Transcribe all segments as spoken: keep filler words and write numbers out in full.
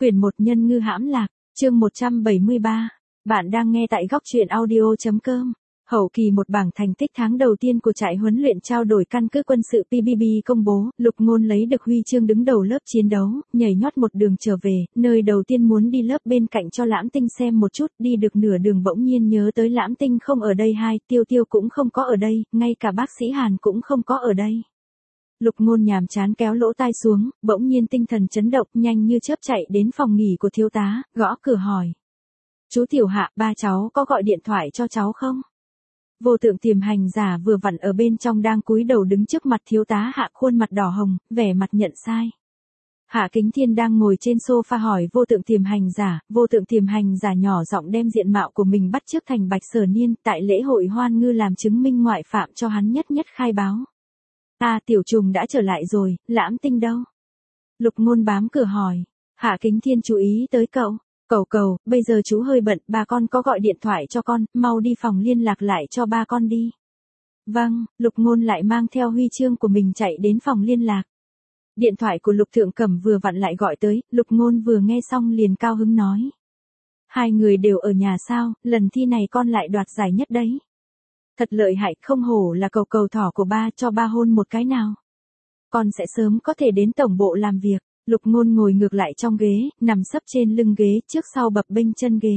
Quyển một Nhân ngư hãm lạc, chương một trăm bảy mươi ba. Bạn đang nghe tại góc truyện audio.com. Hậu kỳ một bảng thành tích tháng đầu tiên của trại huấn luyện trao đổi căn cứ quân sự pê bê bê công bố, Lục Ngôn lấy được huy chương đứng đầu lớp chiến đấu, nhảy nhót một đường trở về, nơi đầu tiên muốn đi lớp bên cạnh cho Lãm Tinh xem một chút, đi được nửa đường bỗng nhiên nhớ tới Lãm Tinh không ở đây, hai, Tiêu Tiêu cũng không có ở đây, ngay cả bác sĩ Hàn cũng không có ở đây. Lục Ngôn nhàm chán kéo lỗ tai xuống, bỗng nhiên tinh thần chấn động, nhanh như chớp chạy đến phòng nghỉ của thiếu tá, gõ cửa hỏi. Chú Tiểu Hạ, ba cháu có gọi điện thoại cho cháu không? Vô Tượng Tiềm Hành Giả vừa vặn ở bên trong đang cúi đầu đứng trước mặt thiếu tá Hạ, khuôn mặt đỏ hồng, vẻ mặt nhận sai. Hạ Kính Thiên đang ngồi trên sofa hỏi Vô Tượng Tiềm Hành Giả, Vô Tượng Tiềm Hành Giả nhỏ giọng đem diện mạo của mình bắt chước thành Bạch Sở Niên, tại lễ hội Hoan Ngư làm chứng minh ngoại phạm cho hắn nhất nhất khai báo. À, Tiểu Trùng đã trở lại rồi, Lãm Tinh đâu? Lục Ngôn bám cửa hỏi. Hạ Kính Thiên chú ý tới cậu. Cầu cầu, bây giờ chú hơi bận, ba con có gọi điện thoại cho con, mau đi phòng liên lạc lại cho ba con đi. Vâng, Lục Ngôn lại mang theo huy chương của mình chạy đến phòng liên lạc. Điện thoại của Lục Thượng Cẩm vừa vặn lại gọi tới, Lục Ngôn vừa nghe xong liền cao hứng nói. Hai người đều ở nhà sao, lần thi này con lại đoạt giải nhất đấy. Thật lợi hại, không hổ là cầu cầu thỏ của ba, cho ba hôn một cái nào. Con sẽ sớm có thể đến tổng bộ làm việc. Lục Ngôn ngồi ngược lại trong ghế, nằm sấp trên lưng ghế, trước sau bập bênh chân ghế.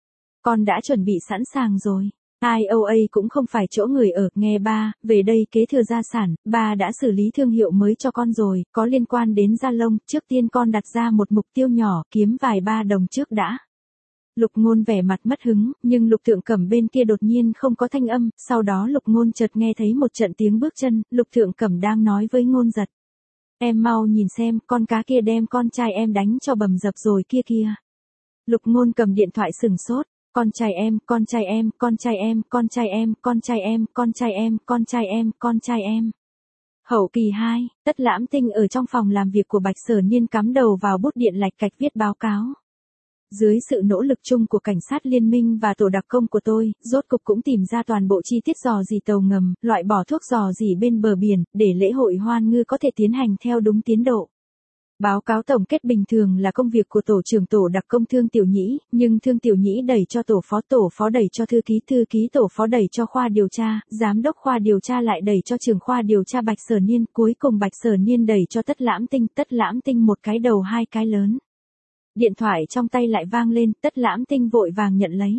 Con đã chuẩn bị sẵn sàng rồi. i o a cũng không phải chỗ người ở, nghe ba, về đây kế thừa gia sản, ba đã xử lý thương hiệu mới cho con rồi, có liên quan đến da lông, trước tiên con đặt ra một mục tiêu nhỏ, kiếm vài ba đồng trước đã. Lục Ngôn vẻ mặt mất hứng, nhưng Lục Thượng Cẩm bên kia đột nhiên không có thanh âm, sau đó Lục Ngôn chợt nghe thấy một trận tiếng bước chân, Lục Thượng Cẩm đang nói với Ngôn Giật. Em mau nhìn xem, con cá kia đem con trai em đánh cho bầm dập rồi kia kia. Lục Ngôn cầm điện thoại sừng sốt, con trai em, con trai em, con trai em, con trai em, con trai em, con trai em, con trai em, con trai em. Hậu kỳ hai, Tất Lãm Tinh ở trong phòng làm việc của Bạch Sở Niên cắm đầu vào bút điện lạch cạch viết báo cáo. Dưới sự nỗ lực chung của cảnh sát liên minh và tổ đặc công của tôi, rốt cục cũng tìm ra toàn bộ chi tiết rò rỉ tàu ngầm, loại bỏ thuốc rò rỉ bên bờ biển, để lễ hội Hoan Ngư có thể tiến hành theo đúng tiến độ. Báo cáo tổng kết bình thường là công việc của tổ trưởng tổ đặc công Thương Tiểu Nhĩ, nhưng Thương Tiểu Nhĩ đẩy cho tổ phó, tổ phó đẩy cho thư ký, thư ký tổ phó đẩy cho khoa điều tra, giám đốc khoa điều tra lại đẩy cho trưởng khoa điều tra Bạch Sở Niên, cuối cùng Bạch Sở Niên đẩy cho Tất Lãm Tinh, Tất Lãm Tinh một cái đầu hai cái lớn. Điện thoại trong tay lại vang lên, Tất Lãm Tinh vội vàng nhận lấy.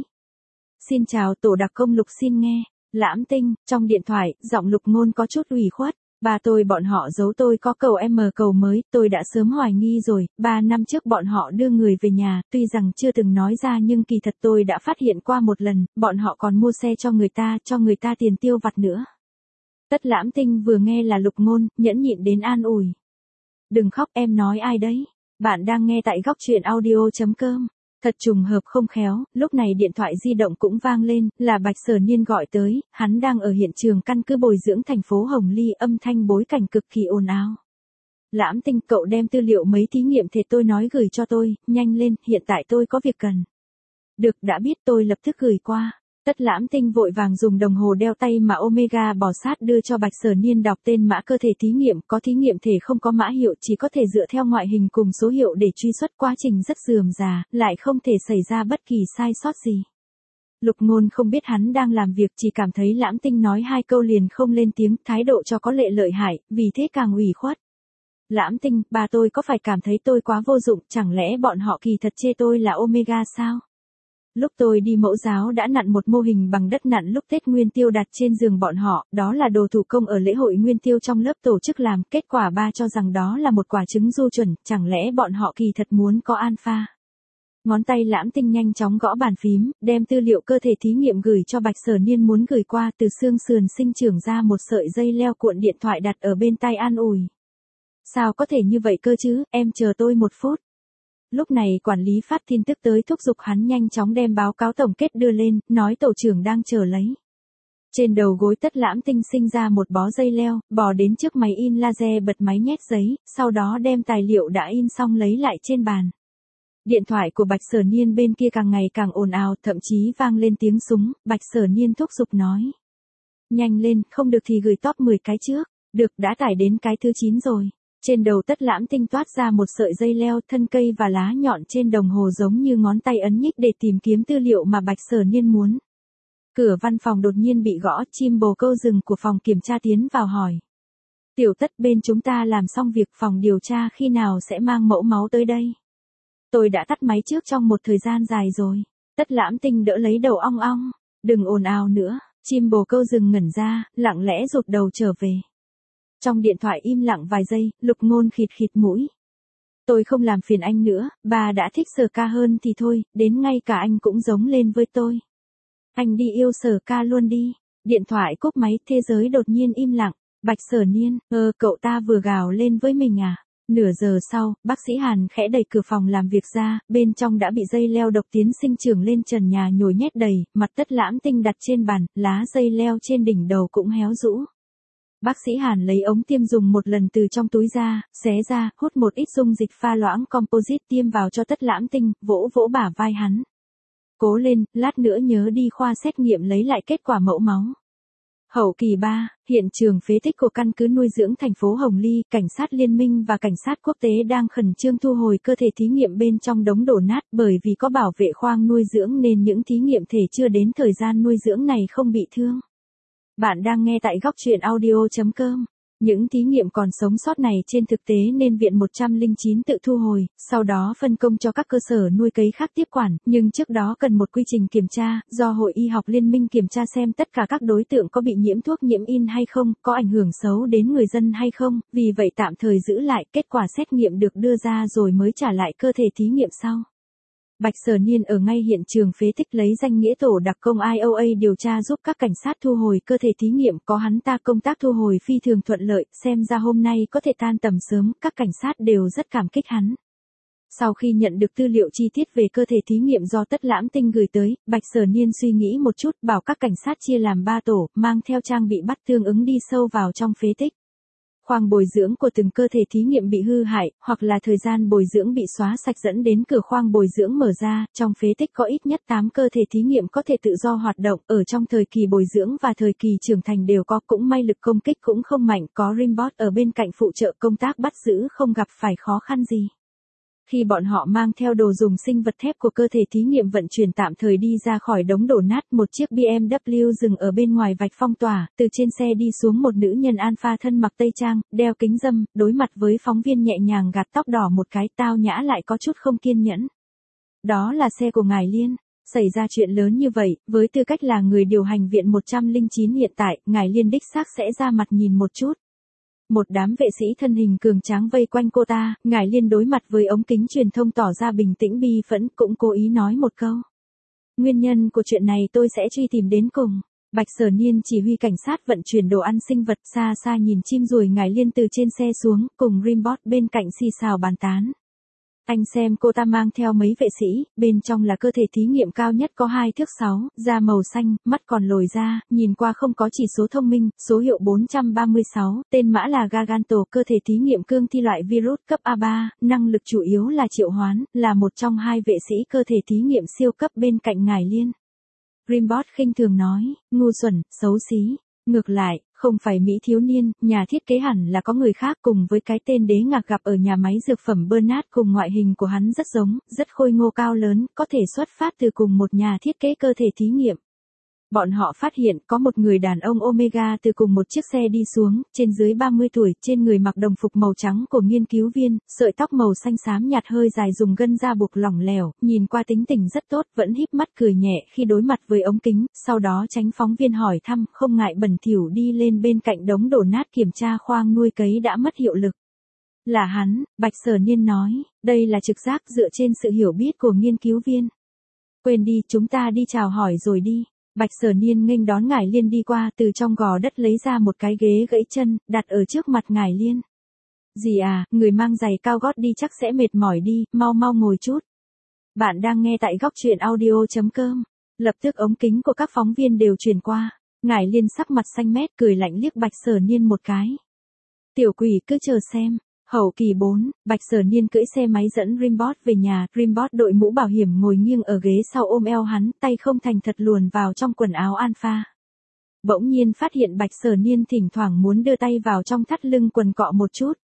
Xin chào tổ đặc công Lục, xin nghe. Lãm Tinh, trong điện thoại, giọng Lục Ngôn có chút ủy khuất. Ba tôi bọn họ giấu tôi có cầu M cầu mới, tôi đã sớm hoài nghi rồi, ba năm trước bọn họ đưa người về nhà, tuy rằng chưa từng nói ra nhưng kỳ thật tôi đã phát hiện qua một lần, bọn họ còn mua xe cho người ta, cho người ta tiền tiêu vặt nữa. Tất Lãm Tinh vừa nghe là Lục Ngôn, nhẫn nhịn đến an ủi. Đừng khóc, em nói ai đấy? Bạn đang nghe tại góc truyện audio.com. Thật trùng hợp không khéo, lúc này điện thoại di động cũng vang lên, là Bạch Sở Niên gọi tới, hắn đang ở hiện trường căn cứ bồi dưỡng thành phố Hồng Ly, âm thanh bối cảnh cực kỳ ồn ào. Lãm Tinh, cậu đem tư liệu mấy thí nghiệm thể tôi nói gửi cho tôi, nhanh lên, hiện tại tôi có việc cần. Được, đã biết, tôi lập tức gửi qua. Tất Lãm Tinh vội vàng dùng đồng hồ đeo tay mà Omega bò sát đưa cho Bạch Sở Niên đọc tên mã cơ thể thí nghiệm, có thí nghiệm thể không có mã hiệu, chỉ có thể dựa theo ngoại hình cùng số hiệu để truy xuất, quá trình rất rườm rà, lại không thể xảy ra bất kỳ sai sót gì. Lục Ngôn không biết hắn đang làm việc, chỉ cảm thấy Lãm Tinh nói hai câu liền không lên tiếng, thái độ cho có lệ lợi hại, vì thế càng ủy khuất. Lãm Tinh, bà tôi có phải cảm thấy tôi quá vô dụng, chẳng lẽ bọn họ kỳ thật chê tôi là Omega sao? Lúc tôi đi mẫu giáo đã nặn một mô hình bằng đất nặn lúc Tết Nguyên Tiêu đặt trên giường bọn họ, đó là đồ thủ công ở lễ hội Nguyên Tiêu trong lớp tổ chức làm, kết quả ba cho rằng đó là một quả trứng du chuẩn, chẳng lẽ bọn họ kỳ thật muốn có alpha. Ngón tay Lãm Tinh nhanh chóng gõ bàn phím, đem tư liệu cơ thể thí nghiệm gửi cho Bạch Sở Niên muốn gửi qua, từ xương sườn sinh trưởng ra một sợi dây leo cuộn điện thoại đặt ở bên tai an ủi. Sao có thể như vậy cơ chứ, em chờ tôi một phút. Lúc này quản lý phát tin tức tới thúc giục hắn nhanh chóng đem báo cáo tổng kết đưa lên, nói tổ trưởng đang chờ lấy. Trên đầu gối Tất Lãm Tinh sinh ra một bó dây leo, bò đến trước máy in laser bật máy nhét giấy, sau đó đem tài liệu đã in xong lấy lại trên bàn. Điện thoại của Bạch Sở Niên bên kia càng ngày càng ồn ào, thậm chí vang lên tiếng súng, Bạch Sở Niên thúc giục nói. Nhanh lên, không được thì gửi top mười cái trước, được, đã tải đến cái thứ chín rồi. Trên đầu Tất Lãm Tinh toát ra một sợi dây leo, thân cây và lá nhọn trên đồng hồ giống như ngón tay ấn nhích để tìm kiếm tư liệu mà Bạch Sở Niên muốn. Cửa văn phòng đột nhiên bị gõ, chim bồ câu rừng của phòng kiểm tra tiến vào hỏi. Tiểu Tất, bên chúng ta làm xong việc, phòng điều tra khi nào sẽ mang mẫu máu tới đây? Tôi đã tắt máy trước trong một thời gian dài rồi. Tất Lãm Tinh đỡ lấy đầu ong ong. Đừng ồn ào nữa. Chim bồ câu rừng ngẩn ra, lặng lẽ rụt đầu trở về. Trong điện thoại im lặng vài giây, Lục Ngôn khịt khịt mũi. Tôi không làm phiền anh nữa, bà đã thích Sở Ca hơn thì thôi, đến ngay cả anh cũng giống lên với tôi. Anh đi yêu Sở Ca luôn đi. Điện thoại cúp máy, thế giới đột nhiên im lặng. Bạch Sở Niên, ơ cậu ta vừa gào lên với mình à? Nửa giờ sau, bác sĩ Hàn khẽ đẩy cửa phòng làm việc ra, bên trong đã bị dây leo độc tiến sinh trưởng lên trần nhà nhồi nhét đầy, mặt Tất Lãm Tinh đặt trên bàn, lá dây leo trên đỉnh đầu cũng héo rũ. Bác sĩ Hàn lấy ống tiêm dùng một lần từ trong túi ra, xé ra, hút một ít dung dịch pha loãng composite tiêm vào cho Tất Lãm Tinh, vỗ vỗ bả vai hắn. Cố lên, lát nữa nhớ đi khoa xét nghiệm lấy lại kết quả mẫu máu. Hậu kỳ ba, hiện trường phế tích của căn cứ nuôi dưỡng thành phố Hồng Ly, cảnh sát liên minh và cảnh sát quốc tế đang khẩn trương thu hồi cơ thể thí nghiệm bên trong đống đổ nát, bởi vì có bảo vệ khoang nuôi dưỡng nên những thí nghiệm thể chưa đến thời gian nuôi dưỡng này không bị thương. Bạn đang nghe tại góc truyện audio chấm com. Những thí nghiệm còn sống sót này trên thực tế nên Viện một không chín tự thu hồi, sau đó phân công cho các cơ sở nuôi cấy khác tiếp quản, nhưng trước đó cần một quy trình kiểm tra, do Hội Y học Liên minh kiểm tra xem tất cả các đối tượng có bị nhiễm thuốc nhiễm in hay không, có ảnh hưởng xấu đến người dân hay không, vì vậy tạm thời giữ lại, kết quả xét nghiệm được đưa ra rồi mới trả lại cơ thể thí nghiệm sau. Bạch Sở Niên ở ngay hiện trường phế tích lấy danh nghĩa tổ đặc công I O A điều tra giúp các cảnh sát thu hồi cơ thể thí nghiệm, có hắn ta công tác thu hồi phi thường thuận lợi, xem ra hôm nay có thể tan tầm sớm, các cảnh sát đều rất cảm kích hắn. Sau khi nhận được tư liệu chi tiết về cơ thể thí nghiệm do Tất Lãm Tinh gửi tới, Bạch Sở Niên suy nghĩ một chút, bảo các cảnh sát chia làm ba tổ, mang theo trang bị bắt tương ứng đi sâu vào trong phế tích. Khoang bồi dưỡng của từng cơ thể thí nghiệm bị hư hại, hoặc là thời gian bồi dưỡng bị xóa sạch dẫn đến cửa khoang bồi dưỡng mở ra, trong phế tích có ít nhất tám cơ thể thí nghiệm có thể tự do hoạt động, ở trong thời kỳ bồi dưỡng và thời kỳ trưởng thành đều có, cũng may lực công kích cũng không mạnh, có Rimbot ở bên cạnh phụ trợ công tác bắt giữ không gặp phải khó khăn gì. Khi bọn họ mang theo đồ dùng sinh vật thép của cơ thể thí nghiệm vận chuyển tạm thời đi ra khỏi đống đổ nát, một chiếc B M W dừng ở bên ngoài vạch phong tỏa, từ trên xe đi xuống một nữ nhân alpha thân mặc tây trang, đeo kính râm, đối mặt với phóng viên nhẹ nhàng gạt tóc đỏ một cái, tao nhã lại có chút không kiên nhẫn. Đó là xe của ngài Liên. Xảy ra chuyện lớn như vậy, với tư cách là người điều hành Viện một không chín hiện tại, ngài Liên đích xác sẽ ra mặt nhìn một chút. Một đám vệ sĩ thân hình cường tráng vây quanh cô ta, ngài Liên đối mặt với ống kính truyền thông tỏ ra bình tĩnh bi phẫn, cũng cố ý nói một câu. Nguyên nhân của chuyện này tôi sẽ truy tìm đến cùng. Bạch Sở Niên chỉ huy cảnh sát vận chuyển đồ ăn sinh vật, xa xa nhìn chim ruồi ngài Liên từ trên xe xuống, cùng Rimbot bên cạnh xì xào bàn tán. Anh xem cô ta mang theo mấy vệ sĩ, bên trong là cơ thể thí nghiệm cao nhất có hai thước sáu, da màu xanh, mắt còn lồi ra, nhìn qua không có chỉ số thông minh, số hiệu bốn trăm ba mươi sáu, tên mã là Garganto, cơ thể thí nghiệm cương thi loại virus cấp A ba, năng lực chủ yếu là triệu hoán, là một trong hai vệ sĩ cơ thể thí nghiệm siêu cấp bên cạnh ngài Liên. Rimbot khinh thường nói, ngu xuẩn, xấu xí. Ngược lại, không phải Mỹ thiếu niên, nhà thiết kế hẳn là có người khác, cùng với cái tên đế ngạc gặp ở nhà máy dược phẩm Bernard, cùng ngoại hình của hắn rất giống, rất khôi ngô cao lớn, có thể xuất phát từ cùng một nhà thiết kế cơ thể thí nghiệm. Bọn họ phát hiện có một người đàn ông Omega từ cùng một chiếc xe đi xuống, trên dưới ba mươi tuổi, trên người mặc đồng phục màu trắng của nghiên cứu viên, sợi tóc màu xanh xám nhạt hơi dài dùng gân da buộc lỏng lẻo, nhìn qua tính tình rất tốt, vẫn híp mắt cười nhẹ khi đối mặt với ống kính, sau đó tránh phóng viên hỏi thăm, không ngại bẩn thỉu đi lên bên cạnh đống đổ nát kiểm tra khoang nuôi cấy đã mất hiệu lực. Là hắn, Bạch Sở Niên nói, đây là trực giác dựa trên sự hiểu biết của nghiên cứu viên. Quên đi, chúng ta đi chào hỏi rồi đi. Bạch Sở Niên nghênh đón ngài Liên đi qua, từ trong gò đất lấy ra một cái ghế gãy chân, đặt ở trước mặt ngài Liên. Gì à, người mang giày cao gót đi chắc sẽ mệt mỏi đi, mau mau ngồi chút. Bạn đang nghe tại góc truyện audio chấm com. Lập tức ống kính của các phóng viên đều truyền qua. Ngài Liên sắc mặt xanh mét cười lạnh liếc Bạch Sở Niên một cái. Tiểu quỷ cứ chờ xem. Hậu kỳ bốn, Bạch Sở Niên cưỡi xe máy dẫn Rimbot về nhà, Rimbot đội mũ bảo hiểm ngồi nghiêng ở ghế sau ôm eo hắn, tay không thành thật luồn vào trong quần áo alpha. Bỗng nhiên phát hiện Bạch Sở Niên thỉnh thoảng muốn đưa tay vào trong thắt lưng quần cọ một chút.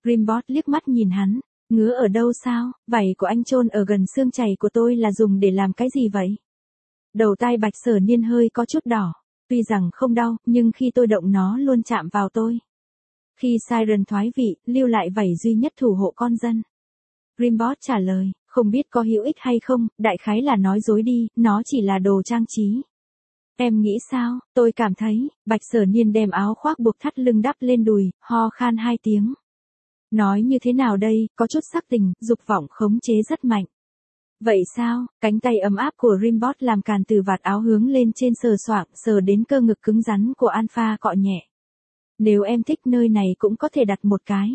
Rimbot liếc mắt nhìn hắn, ngứa ở đâu sao, vảy của anh chôn ở gần xương chày của tôi là dùng để làm cái gì vậy? Đầu tai Bạch Sở Niên hơi có chút đỏ, tuy rằng không đau, nhưng khi tôi động nó luôn chạm vào tôi. Khi Siren thoái vị, lưu lại vảy duy nhất thủ hộ con dân. Rimbot trả lời, không biết có hữu ích hay không, đại khái là nói dối đi, nó chỉ là đồ trang trí. Em nghĩ sao, tôi cảm thấy, Bạch Sở Niên đem áo khoác buộc thắt lưng đắp lên đùi, ho khan hai tiếng. Nói như thế nào đây, có chút sắc tình, dục vọng khống chế rất mạnh. Vậy sao, cánh tay ấm áp của Rimbot làm càn từ vạt áo hướng lên trên sờ soạng, sờ đến cơ ngực cứng rắn của Alpha cọ nhẹ. Nếu em thích nơi này cũng có thể đặt một cái.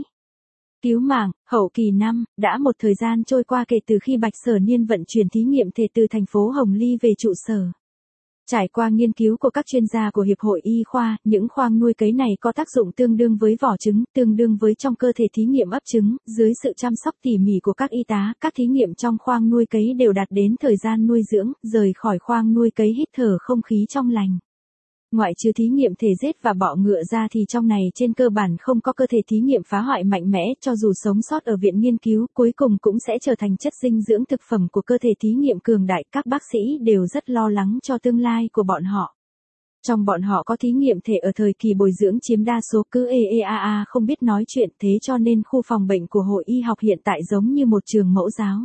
Cứu mạng, hậu kỳ năm, đã một thời gian trôi qua kể từ khi Bạch Sở Niên vận chuyển thí nghiệm thể từ thành phố Hồng Ly về trụ sở. Trải qua nghiên cứu của các chuyên gia của Hiệp hội Y khoa, những khoang nuôi cấy này có tác dụng tương đương với vỏ trứng, tương đương với trong cơ thể thí nghiệm ấp trứng, dưới sự chăm sóc tỉ mỉ của các y tá, các thí nghiệm trong khoang nuôi cấy đều đạt đến thời gian nuôi dưỡng, rời khỏi khoang nuôi cấy hít thở không khí trong lành. Ngoại trừ thí nghiệm thể rết và bọ ngựa ra thì trong này trên cơ bản không có cơ thể thí nghiệm phá hoại mạnh mẽ, cho dù sống sót ở viện nghiên cứu, cuối cùng cũng sẽ trở thành chất dinh dưỡng thực phẩm của cơ thể thí nghiệm cường đại. Các bác sĩ đều rất lo lắng cho tương lai của bọn họ. Trong bọn họ có thí nghiệm thể ở thời kỳ bồi dưỡng chiếm đa số, cứ ê ê a a không biết nói chuyện, thế cho nên khu phòng bệnh của Hội Y học hiện tại giống như một trường mẫu giáo.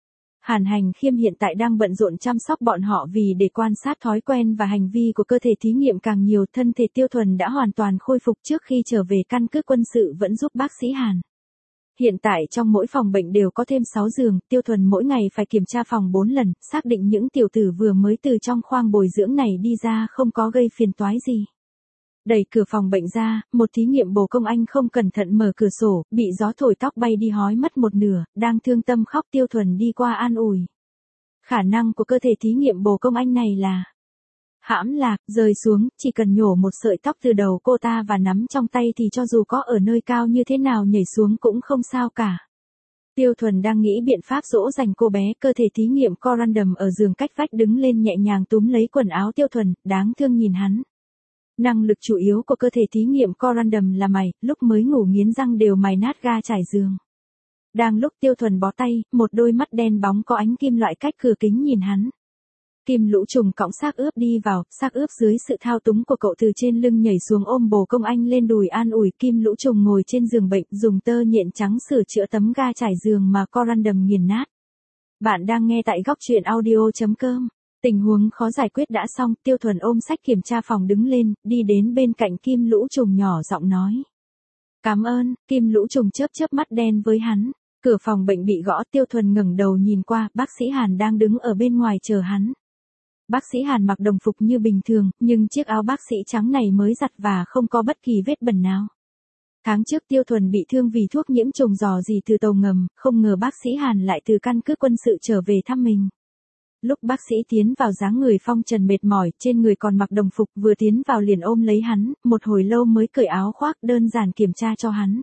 Hàn Hành Khiêm hiện tại đang bận rộn chăm sóc bọn họ vì để quan sát thói quen và hành vi của cơ thể thí nghiệm càng nhiều. Thân thể Tiêu Thuần đã hoàn toàn khôi phục trước khi trở về căn cứ quân sự vẫn giúp bác sĩ Hàn. Hiện tại trong mỗi phòng bệnh đều có thêm sáu giường, Tiêu Thuần mỗi ngày phải kiểm tra phòng bốn lần, xác định những tiểu tử vừa mới từ trong khoang bồi dưỡng này đi ra không có gây phiền toái gì. Đẩy cửa phòng bệnh ra, một thí nghiệm bồ công anh không cẩn thận mở cửa sổ, bị gió thổi tóc bay đi hói mất một nửa, đang thương tâm khóc. Tiêu Thuần đi qua an ủi. Khả năng của cơ thể thí nghiệm bồ công anh này là hãm lạc, rơi xuống, chỉ cần nhổ một sợi tóc từ đầu cô ta và nắm trong tay thì cho dù có ở nơi cao như thế nào nhảy xuống cũng không sao cả. Tiêu Thuần đang nghĩ biện pháp dỗ dành cô bé, cơ thể thí nghiệm Corundum ở giường cách vách đứng lên nhẹ nhàng túm lấy quần áo Tiêu Thuần, đáng thương nhìn hắn. Năng lực chủ yếu của cơ thể thí nghiệm Corundum là mày, lúc mới ngủ nghiến răng đều mài nát ga trải giường. Đang lúc Tiêu Thuần bó tay, một đôi mắt đen bóng có ánh kim loại cách cửa kính nhìn hắn. Kim Lũ Trùng cõng xác ướp đi vào, xác ướp dưới sự thao túng của cậu từ trên lưng nhảy xuống ôm bồ công anh lên đùi an ủi. Kim Lũ Trùng ngồi trên giường bệnh dùng tơ nhện trắng sửa chữa tấm ga trải giường mà Corundum nghiền nát. Bạn đang nghe tại góc truyện audio chấm com. Tình huống khó giải quyết đã xong, Tiêu Thuần ôm sách kiểm tra phòng đứng lên, đi đến bên cạnh Kim Lũ Trùng nhỏ giọng nói. Cảm ơn. Kim Lũ Trùng chớp chớp mắt đen với hắn. Cửa phòng bệnh bị gõ, Tiêu Thuần ngẩng đầu nhìn qua, bác sĩ Hàn đang đứng ở bên ngoài chờ hắn. Bác sĩ Hàn mặc đồng phục như bình thường, nhưng chiếc áo bác sĩ trắng này mới giặt và không có bất kỳ vết bẩn nào. Tháng trước Tiêu Thuần bị thương vì thuốc nhiễm trùng dò dỉ từ tàu ngầm, không ngờ bác sĩ Hàn lại từ căn cứ quân sự trở về thăm mình. Lúc bác sĩ tiến vào dáng người phong trần mệt mỏi, trên người còn mặc đồng phục, vừa tiến vào liền ôm lấy hắn, một hồi lâu mới cởi áo khoác đơn giản kiểm tra cho hắn.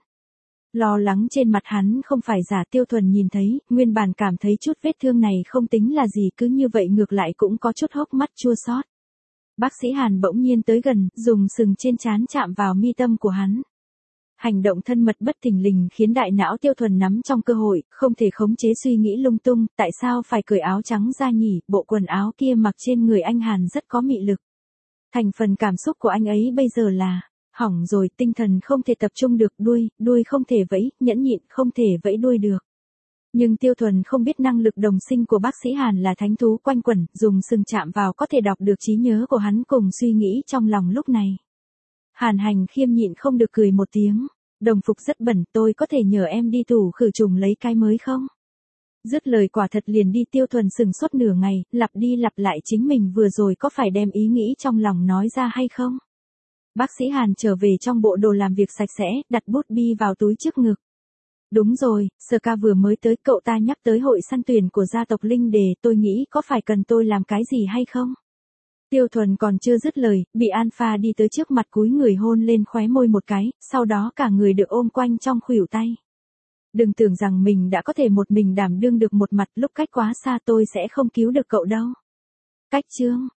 Lo lắng trên mặt hắn không phải giả. Tiêu Thuần nhìn thấy, nguyên bản cảm thấy chút vết thương này không tính là gì, cứ như vậy ngược lại cũng có chút hốc mắt chua xót. Bác sĩ Hàn bỗng nhiên tới gần, dùng sừng trên trán chạm vào mi tâm của hắn. Hành động thân mật bất thình lình khiến đại não Tiêu Thuần nắm trong cơ hội, không thể khống chế suy nghĩ lung tung, tại sao phải cởi áo trắng ra nhỉ, bộ quần áo kia mặc trên người anh Hàn rất có mị lực. Thành phần cảm xúc của anh ấy bây giờ là, hỏng rồi, tinh thần không thể tập trung được, đuôi, đuôi không thể vẫy, nhẫn nhịn, không thể vẫy đuôi được. Nhưng Tiêu Thuần không biết năng lực đồng sinh của bác sĩ Hàn là thánh thú quanh quẩn, dùng sừng chạm vào có thể đọc được trí nhớ của hắn cùng suy nghĩ trong lòng lúc này. Hàn Hành Khiêm nhịn không được cười một tiếng. Đồng phục rất bẩn, tôi có thể nhờ em đi tủ khử trùng lấy cái mới không? Dứt lời quả thật liền đi. Tiêu Thuần sừng sốt nửa ngày, lặp đi lặp lại chính mình vừa rồi có phải đem ý nghĩ trong lòng nói ra hay không? Bác sĩ Hàn trở về trong bộ đồ làm việc sạch sẽ, đặt bút bi vào túi trước ngực. Đúng rồi, Sơ ca vừa mới tới, cậu ta nhắc tới hội săn tuyển của gia tộc Linh Đề, tôi nghĩ có phải cần tôi làm cái gì hay không? Tiêu Thuần còn chưa dứt lời, bị Alpha đi tới trước mặt cúi người hôn lên khóe môi một cái, sau đó cả người được ôm quanh trong khuỷu tay. Đừng tưởng rằng mình đã có thể một mình đảm đương được một mặt, lúc cách quá xa tôi sẽ không cứu được cậu đâu. Cách chương,